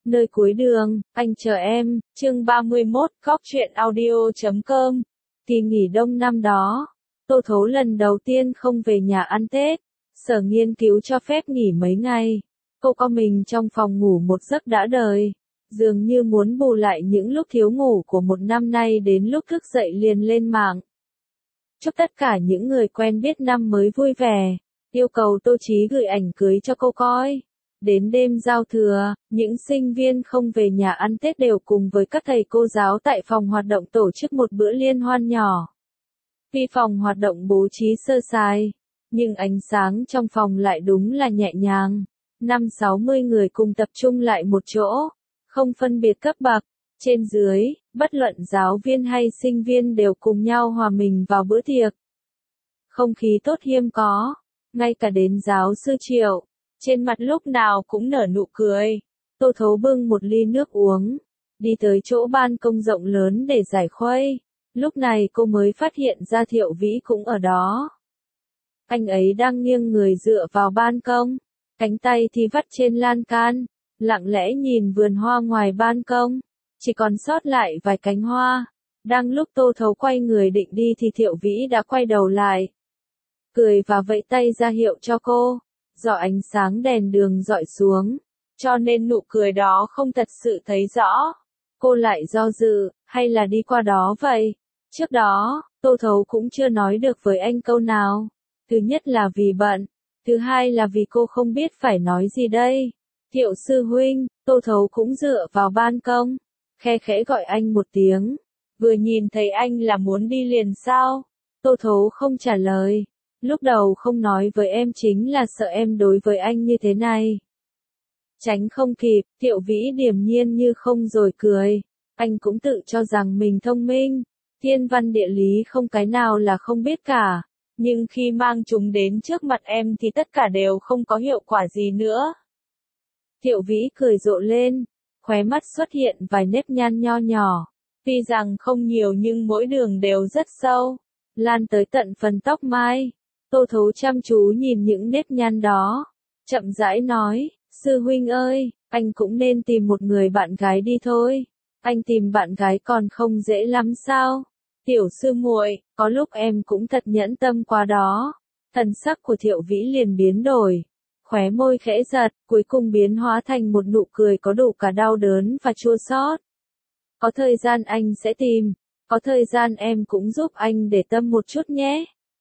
Nơi cuối đường, anh chờ em, chương 31, Góc truyện audio.com. Kỳ nghỉ đông năm đó, Tô Thố lần đầu tiên không về nhà ăn Tết, sở nghiên cứu cho phép nghỉ mấy ngày. Cô co mình trong phòng ngủ một giấc đã đời, dường như muốn bù lại những lúc thiếu ngủ của một năm nay, đến lúc thức dậy liền lên mạng. Chúc tất cả những người quen biết năm mới vui vẻ, yêu cầu Tô Chí gửi ảnh cưới cho cô coi. Đến đêm giao thừa, những sinh viên không về nhà ăn Tết đều cùng với các thầy cô giáo tại phòng hoạt động tổ chức một bữa liên hoan nhỏ. Tuy phòng hoạt động bố trí sơ sài, nhưng ánh sáng trong phòng lại đúng là nhẹ nhàng. 50-60 người cùng tập trung lại một chỗ, không phân biệt cấp bậc, trên dưới, bất luận giáo viên hay sinh viên đều cùng nhau hòa mình vào bữa tiệc. Không khí tốt hiếm có, ngay cả đến giáo sư Triệu, trên mặt lúc nào cũng nở nụ cười. Tô Thố bưng một ly nước uống, đi tới chỗ ban công rộng lớn để giải khuây. Lúc này cô mới phát hiện ra Thiệu Vĩ cũng ở đó. Anh ấy đang nghiêng người dựa vào ban công, cánh tay thì vắt trên lan can, lặng lẽ nhìn vườn hoa ngoài ban công, chỉ còn sót lại vài cánh hoa. Đang lúc Tô Thố quay người định đi thì Thiệu Vĩ đã quay đầu lại, cười và vẫy tay ra hiệu cho cô. Do ánh sáng đèn đường dọi xuống, cho nên nụ cười đó không thật sự thấy rõ. Cô lại do dự, hay là đi qua đó vậy? Trước đó, Tô Thố cũng chưa nói được với anh câu nào. Thứ nhất là vì bận, thứ hai là vì cô không biết phải nói gì đây. Thiệu sư huynh, Tô Thố cũng dựa vào ban công, khe khẽ gọi anh một tiếng. Vừa nhìn thấy anh là muốn đi liền sao? Tô Thố không trả lời. Lúc đầu không nói với em chính là sợ em đối với anh như thế này. Tránh không kịp, Thiệu Vĩ điềm nhiên như không rồi cười. Anh cũng tự cho rằng mình thông minh, thiên văn địa lý không cái nào là không biết cả. Nhưng khi mang chúng đến trước mặt em thì tất cả đều không có hiệu quả gì nữa. Thiệu Vĩ cười rộ lên, khóe mắt xuất hiện vài nếp nhăn nho nhỏ. Tuy rằng không nhiều nhưng mỗi đường đều rất sâu, lan tới tận phần tóc mai. Tô Thố chăm chú nhìn những nếp nhăn đó, chậm rãi nói, sư huynh ơi, anh cũng nên tìm một người bạn gái đi thôi. Anh tìm bạn gái còn không dễ lắm sao? Tiểu sư muội, có lúc em cũng thật nhẫn tâm quá đó. Thần sắc của Thiệu Vĩ liền biến đổi, khóe môi khẽ giật, cuối cùng biến hóa thành một nụ cười có đủ cả đau đớn và chua xót. Có thời gian anh sẽ tìm, có thời gian em cũng giúp anh để tâm một chút nhé.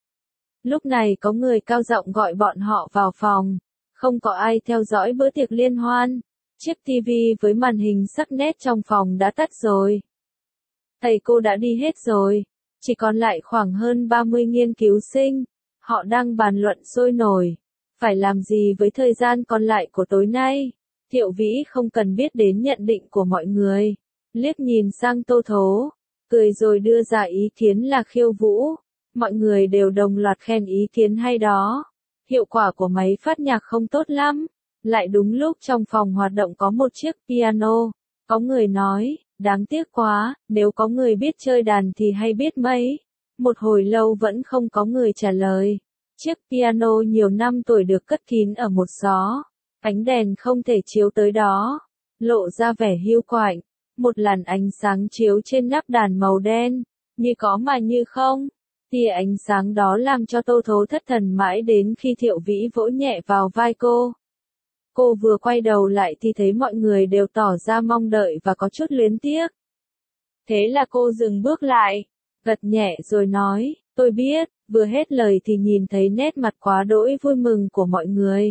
Lúc này có người cao giọng gọi bọn họ vào phòng, không có ai theo dõi bữa tiệc liên hoan. Chiếc tivi với màn hình sắc nét trong phòng đã tắt rồi. Thầy cô đã đi hết rồi, chỉ còn lại khoảng hơn 30 nghiên cứu sinh. Họ đang bàn luận sôi nổi, phải làm gì với thời gian còn lại của tối nay. Thiệu Vĩ không cần biết đến nhận định của mọi người, liếc nhìn sang Tô Thố, cười rồi đưa ra ý kiến là khiêu vũ. Mọi người đều đồng loạt khen ý kiến hay đó. Hiệu quả của máy phát nhạc không tốt lắm. Lại đúng lúc trong phòng hoạt động có một chiếc piano. Có người nói, đáng tiếc quá, nếu có người biết chơi đàn thì hay biết mấy. Một hồi lâu vẫn không có người trả lời. Chiếc piano nhiều năm tuổi được cất kín ở một xó. Ánh đèn không thể chiếu tới đó, lộ ra vẻ hiu quạnh. Một làn ánh sáng chiếu trên nắp đàn màu đen, như có mà như không. Tia ánh sáng đó làm cho Tô Thố thất thần mãi đến khi Thiệu Vĩ vỗ nhẹ vào vai cô. Cô vừa quay đầu lại thì thấy mọi người đều tỏ ra mong đợi và có chút luyến tiếc. Thế là cô dừng bước lại, gật nhẹ rồi nói, tôi biết. Vừa hết lời thì nhìn thấy nét mặt quá đỗi vui mừng của mọi người.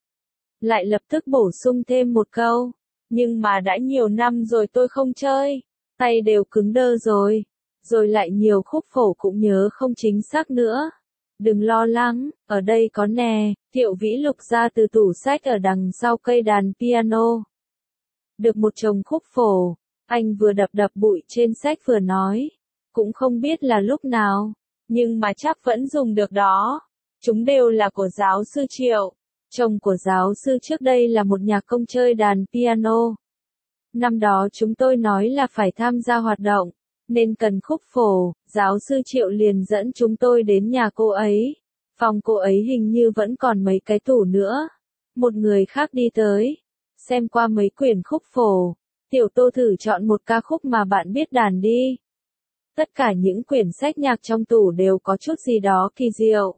Lại lập tức bổ sung thêm một câu, nhưng mà đã nhiều năm rồi tôi không chơi, tay đều cứng đơ rồi. Rồi lại nhiều khúc phổ cũng nhớ không chính xác nữa. Đừng lo lắng, ở đây có nè. Thiệu Vĩ lục ra từ tủ sách ở đằng sau cây đàn piano. Được một chồng khúc phổ, anh vừa đập đập bụi trên sách vừa nói. Cũng không biết là lúc nào, nhưng mà chắc vẫn dùng được đó. Chúng đều là của giáo sư Triệu. Chồng của giáo sư trước đây là một nhạc công chơi đàn piano. Năm đó chúng tôi nói là phải tham gia hoạt động, nên cần khúc phổ, giáo sư Triệu liền dẫn chúng tôi đến nhà cô ấy. Phòng cô ấy hình như vẫn còn mấy cái tủ nữa. Một người khác đi tới. xem qua mấy quyển khúc phổ. Tiểu Tô thử chọn một ca khúc mà bạn biết đàn đi. Tất cả những quyển sách nhạc trong tủ đều có chút gì đó kỳ diệu.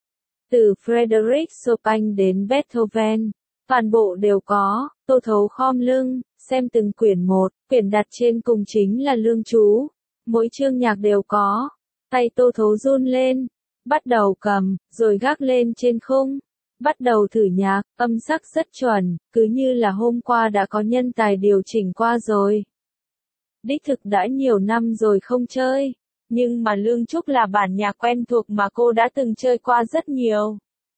Từ Frédéric Chopin đến Beethoven, toàn bộ đều có. Tô Thấu khom lưng, xem từng quyển một, quyển đặt trên cùng chính là Lương Chú. Mỗi chương nhạc đều có. Tay Tô Thấu run lên, bắt đầu cầm, rồi gác lên trên khung. Bắt đầu thử nhạc, âm sắc rất chuẩn, cứ như là hôm qua đã có nhân tài điều chỉnh qua rồi. Đích thực đã nhiều năm rồi không chơi, nhưng mà Lương Trúc là bản nhạc quen thuộc mà cô đã từng chơi qua rất nhiều.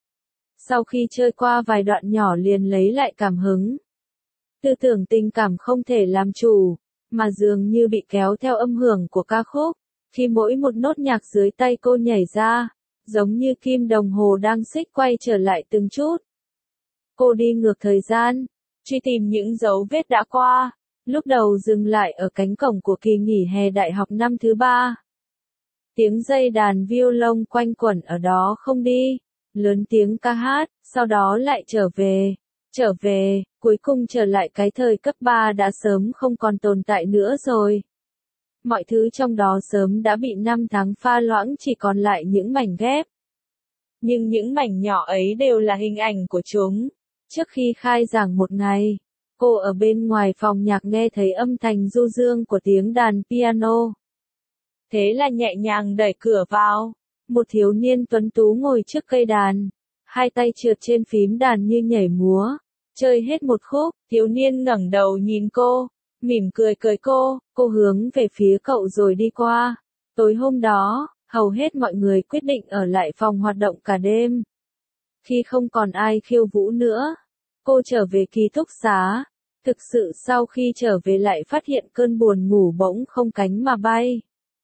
Sau khi chơi qua vài đoạn nhỏ liền lấy lại cảm hứng. Tư tưởng tình cảm không thể làm chủ, mà dường như bị kéo theo âm hưởng của ca khúc, khi mỗi một nốt nhạc dưới tay cô nhảy ra, giống như kim đồng hồ đang xích quay trở lại từng chút. Cô đi ngược thời gian, truy tìm những dấu vết đã qua, lúc đầu dừng lại ở cánh cổng của kỳ nghỉ hè đại học năm thứ 3. Tiếng dây đàn violon quanh quẩn ở đó không đi, lớn tiếng ca hát, sau đó lại trở về, cuối cùng trở lại cái thời cấp 3 đã sớm không còn tồn tại nữa rồi. Mọi thứ trong đó sớm đã bị năm tháng pha loãng, chỉ còn lại những mảnh ghép. Nhưng những mảnh nhỏ ấy đều là hình ảnh của chúng. Trước khi khai giảng một ngày, cô ở bên ngoài phòng nhạc nghe thấy âm thanh du dương của tiếng đàn piano. Thế là nhẹ nhàng đẩy cửa vào. Một thiếu niên tuấn tú ngồi trước cây đàn, hai tay trượt trên phím đàn như nhảy múa. Chơi hết một khúc, thiếu niên ngẩng đầu nhìn cô, mỉm cười cô hướng về phía cậu rồi đi qua. Tối hôm đó, hầu hết mọi người quyết định ở lại phòng hoạt động cả đêm. Khi không còn ai khiêu vũ nữa, cô trở về ký túc xá. Thực sự sau khi trở về lại phát hiện cơn buồn ngủ bỗng không cánh mà bay.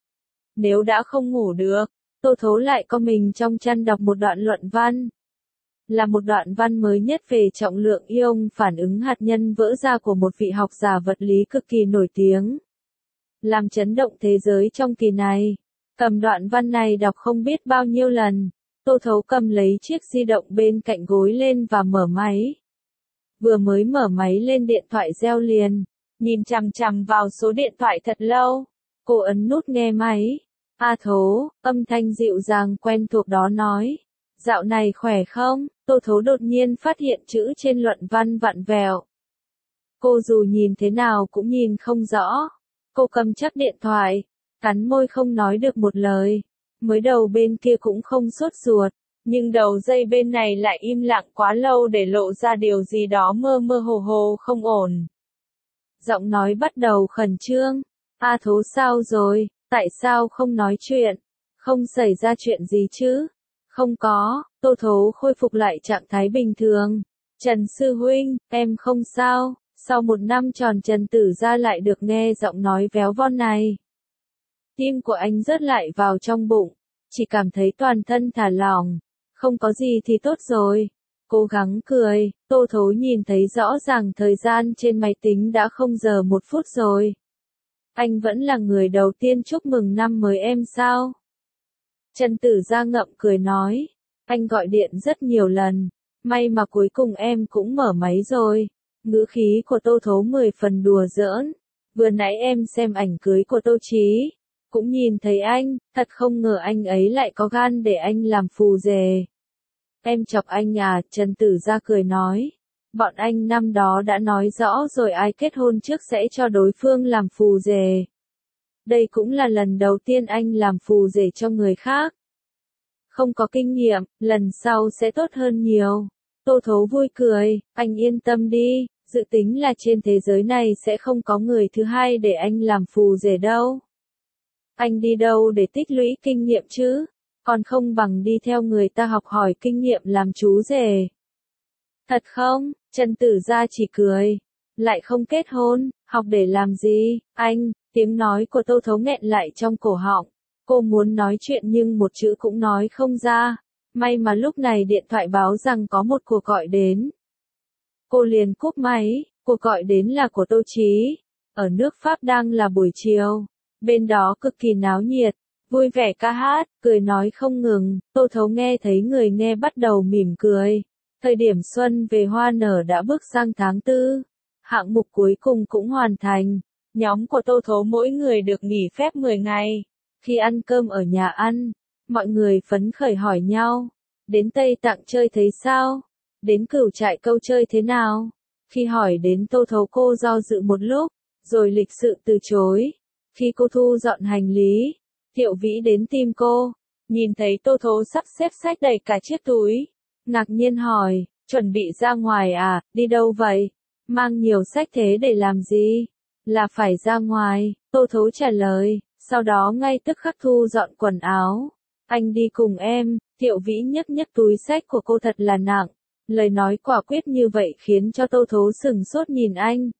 Nếu đã không ngủ được, Tô Thấu lại co mình trong chăn đọc một đoạn luận văn. Là một đoạn văn mới nhất về trọng lượng ion phản ứng hạt nhân vỡ ra của một vị học giả vật lý cực kỳ nổi tiếng. Làm chấn động thế giới trong kỳ này. Cầm đoạn văn này đọc không biết bao nhiêu lần. Tô Thấu cầm lấy chiếc di động bên cạnh gối lên và mở máy. Vừa mới mở máy lên điện thoại reo liền. Nhìn chằm chằm vào số điện thoại thật lâu. Cô ấn nút nghe máy. A Thố, âm thanh dịu dàng quen thuộc đó nói. Dạo này khỏe không? Tô Thấu đột nhiên phát hiện chữ trên luận văn vặn vẹo. Cô dù nhìn thế nào cũng nhìn không rõ. Cô cầm chắc điện thoại, cắn môi không nói được một lời. Mới đầu bên kia cũng không sốt ruột, nhưng đầu dây bên này lại im lặng quá lâu để lộ ra điều gì đó mơ mơ hồ hồ không ổn. Giọng nói bắt đầu khẩn trương. A Thố sao rồi? Tại sao không nói chuyện? Không xảy ra chuyện gì chứ? Không có. Tô Thấu khôi phục lại trạng thái bình thường. Trần sư huynh, em không sao. Sau một năm tròn Trần Tử Gia lại được nghe giọng nói véo von này. Tim của anh rớt lại vào trong bụng. Chỉ cảm thấy toàn thân thả lỏng. Không có gì thì tốt rồi. Cố gắng cười. Tô Thấu nhìn thấy rõ ràng thời gian trên máy tính đã 0 giờ 1 phút rồi. Anh vẫn là người đầu tiên chúc mừng năm mới em sao? Trần Tử Gia ngậm cười nói. Anh gọi điện rất nhiều lần. May mà cuối cùng em cũng mở máy rồi. Ngữ khí của Tô Thấu 10 phần đùa giỡn. Vừa nãy em xem ảnh cưới của Tô Chí. Cũng nhìn thấy anh, thật không ngờ anh ấy lại có gan để anh làm phù rể. Em chọc anh à? Trần Tử Gia cười nói. Bọn anh năm đó đã nói rõ rồi, ai kết hôn trước sẽ cho đối phương làm phù rể. Đây cũng là lần đầu tiên anh làm phù rể cho người khác. Không có kinh nghiệm, lần sau sẽ tốt hơn nhiều. Tô Thấu vui cười, anh yên tâm đi, dự tính là trên thế giới này sẽ không có người thứ hai để anh làm phù rể đâu. Anh đi đâu để tích lũy kinh nghiệm chứ? Còn không bằng đi theo người ta học hỏi kinh nghiệm làm chú rể. Thật không? Trần Tử Gia chỉ cười. Lại không kết hôn, học để làm gì? Anh, tiếng nói của Tô Thấu nghẹn lại trong cổ họng. Cô muốn nói chuyện nhưng một chữ cũng nói không ra. May mà lúc này điện thoại báo rằng có một cuộc gọi đến. Cô liền cúp máy, cuộc gọi đến là của Tô Chí. Ở nước Pháp đang là buổi chiều. Bên đó cực kỳ náo nhiệt, vui vẻ ca hát, cười nói không ngừng. Tô Thấu nghe thấy người nghe bắt đầu mỉm cười. Thời điểm xuân về hoa nở đã bước sang tháng 4. Hạng mục cuối cùng cũng hoàn thành. Nhóm của Tô Thố mỗi người được nghỉ phép 10 ngày. Khi ăn cơm ở nhà ăn, mọi người phấn khởi hỏi nhau. Đến Tây Tạng chơi thấy sao? Đến Cửu Trại Câu chơi thế nào? Khi hỏi đến Tô Thố cô do dự một lúc, rồi lịch sự từ chối. Khi cô thu dọn hành lý, Thiệu Vĩ đến tìm cô. Nhìn thấy Tô Thố sắp xếp xách đầy cả chiếc túi. Ngạc nhiên hỏi, chuẩn bị ra ngoài à, đi đâu vậy? Mang nhiều xách thế để làm gì? Là phải ra ngoài, Tô Thố trả lời, sau đó ngay tức khắc thu dọn quần áo. Anh đi cùng em, Thiệu Vĩ nhấc nhấc túi xách của cô thật là nặng. Lời nói quả quyết như vậy khiến cho Tô Thố sừng sốt nhìn anh.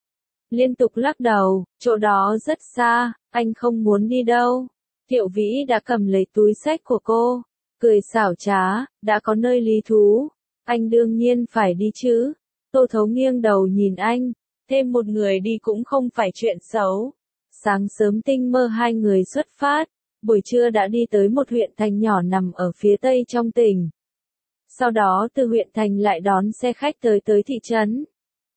Liên tục lắc đầu, chỗ đó rất xa, anh không muốn đi đâu. Thiệu Vĩ đã cầm lấy túi xách của cô, cười xảo trá, đã có nơi lý thú. Anh đương nhiên phải đi chứ. Tô Thố nghiêng đầu nhìn anh, thêm một người đi cũng không phải chuyện xấu. Sáng sớm tinh mơ hai người xuất phát, buổi trưa đã đi tới một huyện thành nhỏ nằm ở phía tây trong tỉnh. Sau đó từ huyện thành lại đón xe khách tới thị trấn.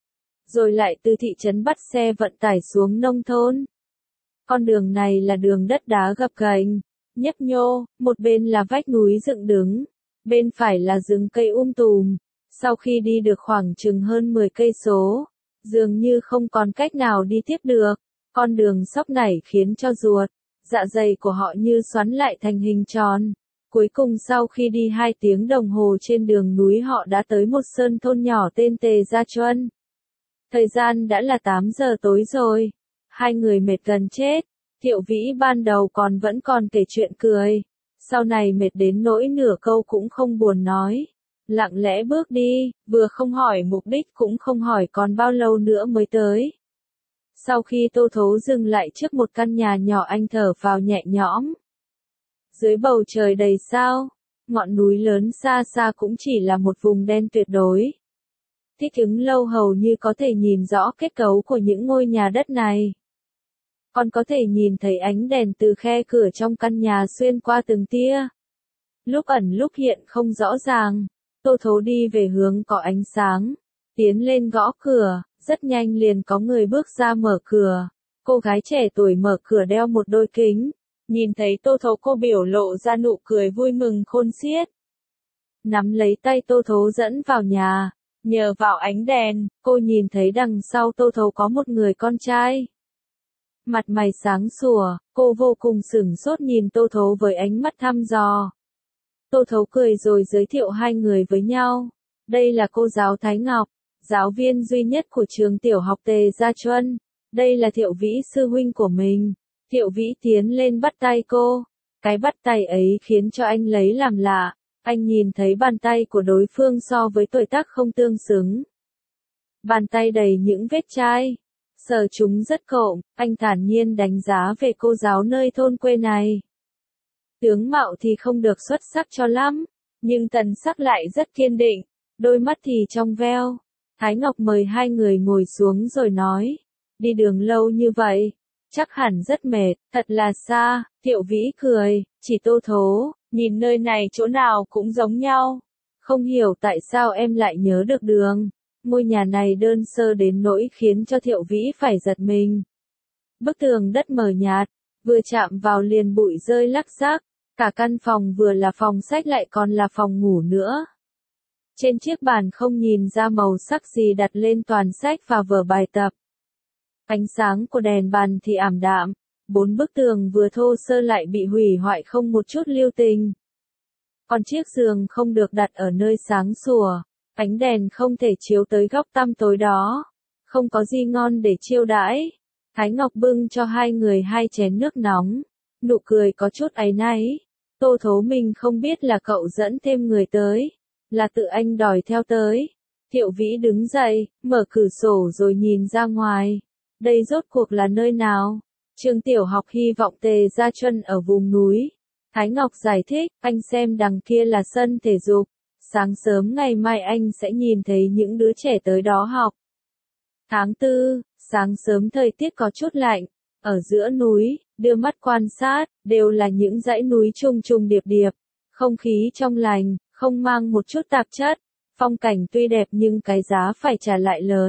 Rồi lại từ thị trấn bắt xe vận tải xuống nông thôn. Con đường này là đường đất đá gập ghềnh, nhấp nhô, một bên là vách núi dựng đứng, bên phải là rừng cây tùm. Sau khi đi được khoảng chừng hơn 10 cây số, dường như không còn cách nào đi tiếp được. Con đường sóc nảy khiến cho ruột, dạ dày của họ như xoắn lại thành hình tròn. Cuối cùng sau khi đi 2 tiếng đồng hồ trên đường núi họ đã tới một sơn thôn nhỏ tên Tề Gia Chuân. Thời gian đã là 8 giờ tối rồi. Hai người mệt gần chết. Thiệu Vĩ ban đầu vẫn còn kể chuyện cười. Sau này mệt đến nỗi nửa câu cũng không buồn nói. Lặng lẽ bước đi, vừa không hỏi mục đích cũng không hỏi còn bao lâu nữa mới tới. Sau khi Tô Thố dừng lại trước một căn nhà nhỏ anh thở vào nhẹ nhõm. Dưới bầu trời đầy sao, ngọn núi lớn xa xa cũng chỉ là một vùng đen tuyệt đối. Thích ứng lâu hầu như có thể nhìn rõ kết cấu của những ngôi nhà đất này. Còn có thể nhìn thấy ánh đèn từ khe cửa trong căn nhà xuyên qua từng tia. Lúc ẩn lúc hiện không rõ ràng. Tô Thố đi về hướng có ánh sáng. Tiến lên gõ cửa, rất nhanh liền có người bước ra mở cửa. Cô gái trẻ tuổi mở cửa đeo một đôi kính. Nhìn thấy Tô Thố cô biểu lộ ra nụ cười vui mừng khôn xiết. Nắm lấy tay Tô Thố dẫn vào nhà. Nhờ vào ánh đèn, cô nhìn thấy đằng sau Tô Thố có một người con trai. Mặt mày sáng sủa, cô vô cùng sửng sốt nhìn Tô Thố với ánh mắt thăm dò. Tô Thố cười rồi giới thiệu hai người với nhau. Đây là cô giáo Thái Ngọc, giáo viên duy nhất của trường tiểu học Tề Gia Chuân. Đây là Thiệu Vĩ sư huynh của mình. Thiệu Vĩ tiến lên bắt tay cô. Cái bắt tay ấy khiến cho anh lấy làm lạ. Anh nhìn thấy bàn tay của đối phương so với tuổi tác không tương xứng. Bàn tay đầy những vết chai. Sờ chúng rất cộm, anh thản nhiên đánh giá về cô giáo nơi thôn quê này. Tướng mạo thì không được xuất sắc cho lắm, nhưng thần sắc lại rất kiên định, đôi mắt thì trong veo. Thái Ngọc mời hai người ngồi xuống rồi nói, đi đường lâu như vậy, chắc hẳn rất mệt, thật là xa. Thiệu Vĩ cười, chỉ Tô Thố, nhìn nơi này chỗ nào cũng giống nhau. Không hiểu tại sao em lại nhớ được đường. Ngôi nhà này đơn sơ đến nỗi khiến cho Thiệu Vĩ phải giật mình. Bức tường đất mờ nhạt, vừa chạm vào liền bụi rơi lắc xắc, cả căn phòng vừa là phòng sách lại còn là phòng ngủ nữa. Trên chiếc bàn không nhìn ra màu sắc gì đặt lên toàn sách và vở bài tập. Ánh sáng của đèn bàn thì ảm đạm, 4 bức tường vừa thô sơ lại bị hủy hoại không một chút lưu tình. Còn chiếc giường không được đặt ở nơi sáng sủa. Ánh đèn không thể chiếu tới góc tăm tối đó. Không có gì ngon để chiêu đãi. Thái Ngọc bưng cho hai người 2 chén nước nóng. Nụ cười có chút áy náy. Tô Thố mình không biết là cậu dẫn thêm người tới. Là tự anh đòi theo tới. Thiệu Vĩ đứng dậy, mở cửa sổ rồi nhìn ra ngoài. Đây rốt cuộc là nơi nào? Trường tiểu học Hy vọng Tề Gia Chuân ở vùng núi. Thái Ngọc giải thích, anh xem đằng kia là sân thể dục. Sáng sớm ngày mai anh sẽ nhìn thấy những đứa trẻ tới đó học. Tháng 4, sáng sớm thời tiết có chút lạnh. Ở giữa núi, đưa mắt quan sát, đều là những dãy núi trùng trùng điệp điệp. Không khí trong lành, không mang một chút tạp chất. Phong cảnh tuy đẹp nhưng cái giá phải trả lại lớn.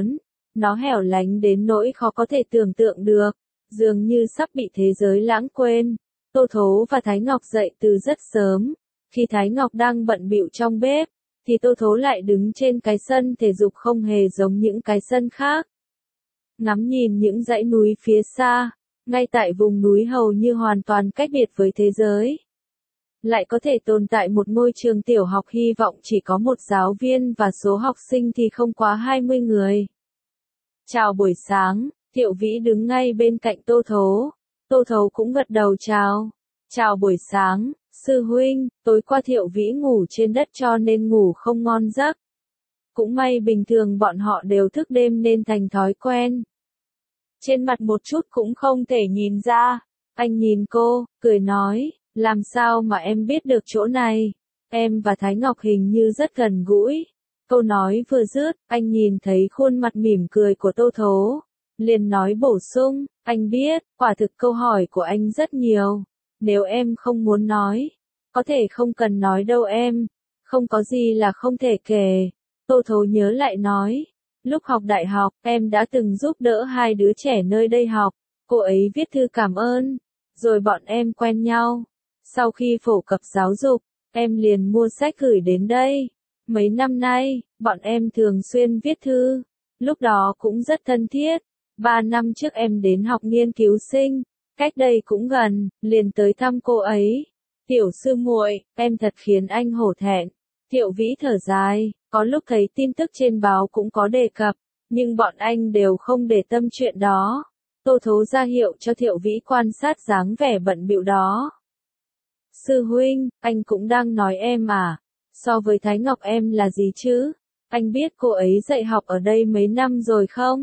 Nó hẻo lánh đến nỗi khó có thể tưởng tượng được, dường như sắp bị thế giới lãng quên. Tô Thố và Thái Ngọc dậy từ rất sớm. Khi Thái Ngọc đang bận bịu trong bếp, thì Tô Thố lại đứng trên cái sân thể dục không hề giống những cái sân khác. Ngắm nhìn những dãy núi phía xa, ngay tại vùng núi hầu như hoàn toàn cách biệt với thế giới. Lại có thể tồn tại một ngôi trường tiểu học hy vọng chỉ có một giáo viên và số học sinh thì không quá 20 người. Chào buổi sáng, Thiệu Vĩ đứng ngay bên cạnh Tô Thố. Tô Thố cũng gật đầu chào. Chào buổi sáng, sư huynh, tối qua Thiệu Vĩ ngủ trên đất cho nên ngủ không ngon giấc. Cũng may bình thường bọn họ đều thức đêm nên thành thói quen. Trên mặt một chút cũng không thể nhìn ra. Anh nhìn cô, cười nói, làm sao mà em biết được chỗ này? Em và Thái Ngọc hình như rất gần gũi. Câu nói vừa dứt, anh nhìn thấy khuôn mặt mỉm cười của Tô Thố. Liền nói bổ sung, anh biết, quả thực câu hỏi của anh rất nhiều. Nếu em không muốn nói, có thể không cần nói đâu em. Không có gì là không thể kể. Tô Thố nhớ lại nói. Lúc học đại học, em đã từng giúp đỡ hai đứa trẻ nơi đây học. Cô ấy viết thư cảm ơn. Rồi bọn em quen nhau. Sau khi phổ cập giáo dục, em liền mua sách gửi đến đây. Mấy năm nay, bọn em thường xuyên viết thư. Lúc đó cũng rất thân thiết. 3 năm trước em đến học nghiên cứu sinh. Cách đây cũng gần, liền tới thăm cô ấy. Tiểu sư muội, em thật khiến anh hổ thẹn. Thiệu Vĩ thở dài, có lúc thấy tin tức trên báo cũng có đề cập, nhưng bọn anh đều không để tâm chuyện đó. Tô Thố ra hiệu cho Thiệu Vĩ quan sát dáng vẻ bận bịu đó. Sư huynh, anh cũng đang nói em à? So với Thái Ngọc em là gì chứ? Anh biết cô ấy dạy học ở đây mấy năm rồi không?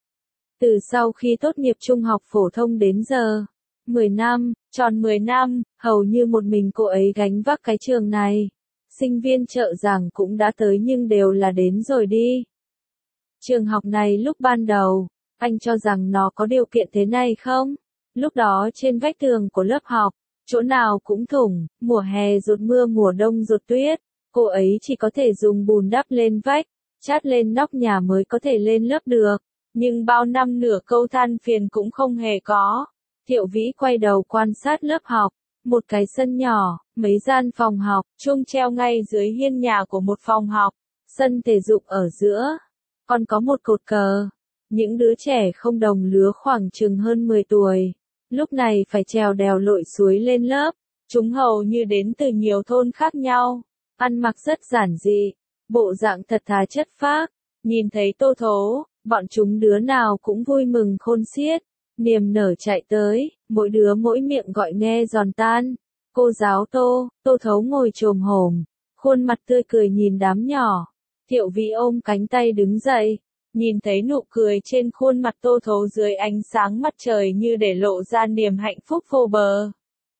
Từ sau khi tốt nghiệp trung học phổ thông đến giờ, 10 năm, tròn 10 năm, hầu như một mình cô ấy gánh vác cái trường này. Sinh viên trợ giảng cũng đã tới nhưng đều là đến rồi đi. Trường học này lúc ban đầu, anh cho rằng nó có điều kiện thế này không? Lúc đó trên vách tường của lớp học, chỗ nào cũng thủng, mùa hè rột mưa mùa đông rột tuyết. Cô ấy chỉ có thể dùng bùn đắp lên vách, chát lên nóc nhà mới có thể lên lớp được. Nhưng bao năm nửa câu than phiền cũng không hề có. Thiệu Vĩ quay đầu quan sát lớp học. Một cái sân nhỏ, mấy gian phòng học, chuông treo ngay dưới hiên nhà của một phòng học, sân thể dục ở giữa, còn có một cột cờ. Những đứa trẻ không đồng lứa khoảng chừng hơn 10 tuổi, lúc này phải trèo đèo lội suối lên lớp, chúng hầu như đến từ nhiều thôn khác nhau, ăn mặc rất giản dị, bộ dạng thật thà chất phác, nhìn thấy Tô Thố, bọn chúng đứa nào cũng vui mừng khôn xiết. Niềm nở chạy tới, mỗi đứa mỗi miệng gọi nghe giòn tan. Cô giáo Tô Thố ngồi chồm hổm, khuôn mặt tươi cười nhìn đám nhỏ. Thiệu Vĩ ôm cánh tay đứng dậy, nhìn thấy nụ cười trên khuôn mặt Tô Thố dưới ánh sáng mặt trời như để lộ ra niềm hạnh phúc vô bờ.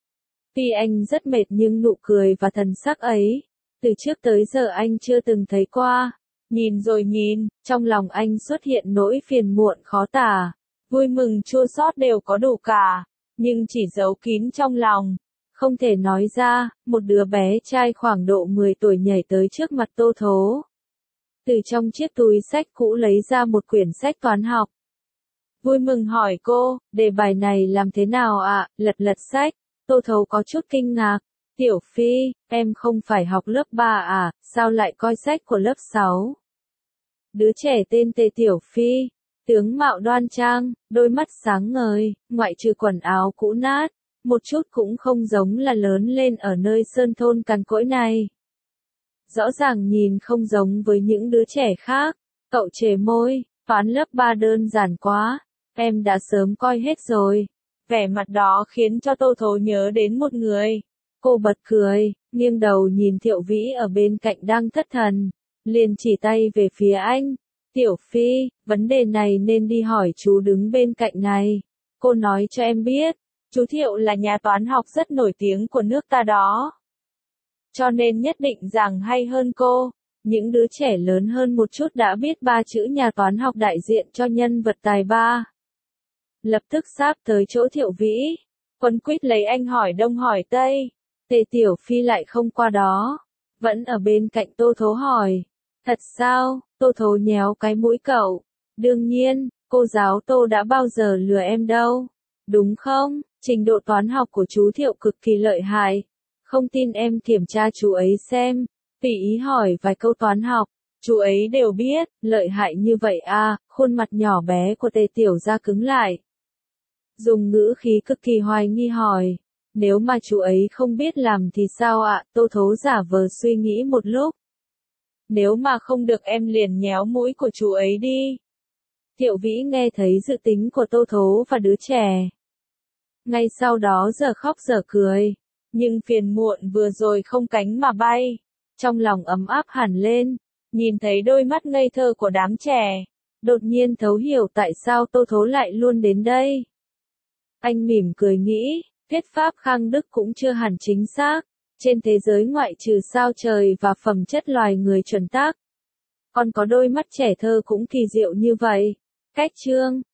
Tuy anh rất mệt nhưng nụ cười và thần sắc ấy, từ trước tới giờ anh chưa từng thấy qua. Nhìn rồi nhìn, trong lòng anh xuất hiện nỗi phiền muộn khó tả. Vui mừng chua xót đều có đủ cả, nhưng chỉ giấu kín trong lòng, không thể nói ra. Một đứa bé trai khoảng độ 10 tuổi nhảy tới trước mặt Tô Thố. Từ trong chiếc túi sách cũ lấy ra một quyển sách toán học. Vui mừng hỏi cô, đề bài này làm thế nào ạ? Lật lật sách, Tô Thố có chút kinh ngạc. Tiểu Phi, em không phải học lớp 3 à, sao lại coi sách của lớp 6? Đứa trẻ tên Tề Tiểu Phi. Tướng mạo đoan trang, đôi mắt sáng ngời, ngoại trừ quần áo cũ nát, một chút cũng không giống là lớn lên ở nơi sơn thôn cằn cỗi này. Rõ ràng nhìn không giống với những đứa trẻ khác. Cậu trề môi, toán lớp 3 đơn giản quá, em đã sớm coi hết rồi. Vẻ mặt đó khiến cho Tô Thố nhớ đến một người. Cô bật cười, nghiêng đầu nhìn Thiệu Vĩ ở bên cạnh đang thất thần, liền chỉ tay về phía anh. Tiểu Phi, vấn đề này nên đi hỏi chú đứng bên cạnh này. Cô nói cho em biết, chú Thiệu là nhà toán học rất nổi tiếng của nước ta đó. Cho nên nhất định rằng hay hơn cô. Những đứa trẻ lớn hơn một chút đã biết 3 chữ nhà toán học đại diện cho nhân vật tài ba. Lập tức sáp tới chỗ Thiệu Vĩ. Quấn quýt lấy anh hỏi đông hỏi tây. Tề Tiểu Phi lại không qua đó. Vẫn ở bên cạnh Tô Thố hỏi. Thật sao? Tô Thố nhéo cái mũi cậu. Đương nhiên, cô giáo Tô đã bao giờ lừa em đâu. Đúng không? Trình độ toán học của chú Thiệu cực kỳ lợi hại. Không tin em kiểm tra chú ấy xem. Tùy ý hỏi vài câu toán học. Chú ấy đều biết, lợi hại như vậy à, khuôn mặt nhỏ bé của Tề Tiểu Gia cứng lại. Dùng ngữ khí cực kỳ hoài nghi hỏi. Nếu mà chú ấy không biết làm thì sao ạ? Tô Thố giả vờ suy nghĩ một lúc. Nếu mà không được em liền nhéo mũi của chú ấy đi. Thiệu Vĩ nghe thấy dự tính của Tô Thố và đứa trẻ. Ngay sau đó giờ khóc giờ cười. Nhưng phiền muộn vừa rồi không cánh mà bay. Trong lòng ấm áp hẳn lên. Nhìn thấy đôi mắt ngây thơ của đám trẻ. Đột nhiên thấu hiểu tại sao Tô Thố lại luôn đến đây. Anh mỉm cười nghĩ, thuyết pháp Khang Đức cũng chưa hẳn chính xác. Trên thế giới ngoại trừ sao trời và phẩm chất loài người chuẩn tắc. Còn có đôi mắt trẻ thơ cũng kỳ diệu như vậy. Cách chương